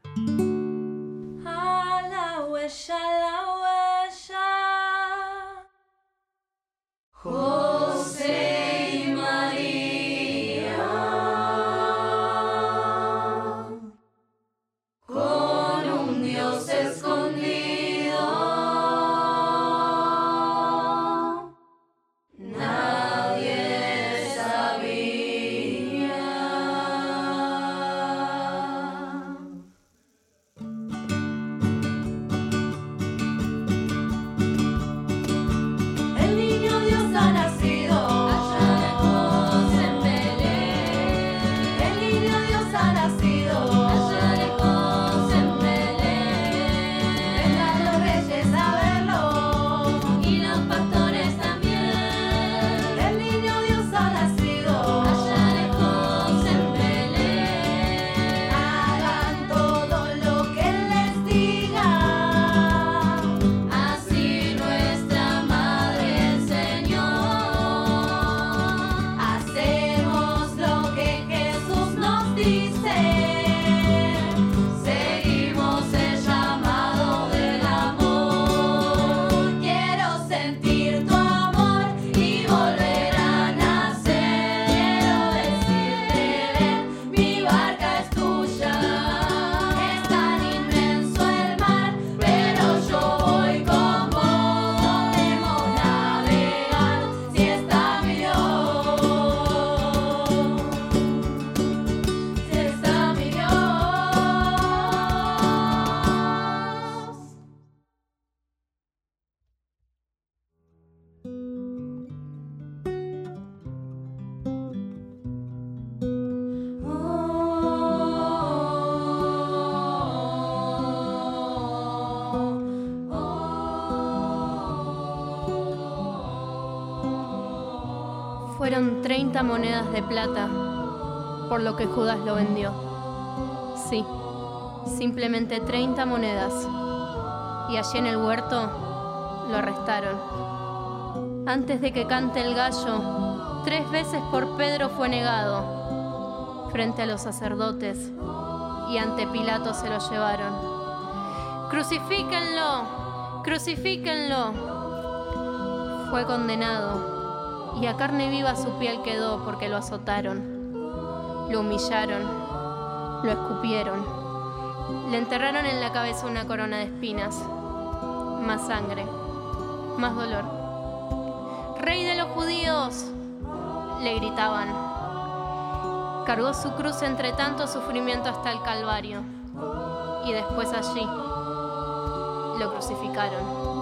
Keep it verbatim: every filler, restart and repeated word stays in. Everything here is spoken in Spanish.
A la huella, la huella. José y María, con un Dios escondido, nadie sabía. El niño Dios ha nacido allá lejos en Belén. El niño Dios ha nacido allá lejos en Belén. Vengan los reyes a verlo y los pastores también. El niño Dios ha nacido allá lejos en Belén. Hagan todo lo que Él les diga. Así nuestra Madre enseñó. Hacemos lo que Jesús nos dice. Seguimos el llamado del amor. Quiero sentir tu amor y volver a nacer. Quiero decirte, ven, mi barca es tuya. Es tan inmenso el mar, pero yo voy con vos. Podemos navegar si está mi Dios. Si está mi Dios. Fueron treinta monedas de plata, por lo que Judas lo vendió. Sí, simplemente treinta monedas. Y allí en el huerto lo arrestaron. Antes de que cante el gallo, tres veces por Pedro fue negado. Frente a los sacerdotes y ante Pilato se lo llevaron. ¡Crucifíquenlo! ¡Crucifíquenlo! Fue condenado. Y a carne viva su piel quedó porque lo azotaron, lo humillaron, lo escupieron, le enterraron en la cabeza una corona de espinas, más sangre, más dolor. ¡Rey de los judíos!, le gritaban. Cargó su cruz entre tanto sufrimiento hasta el Calvario y después allí lo crucificaron.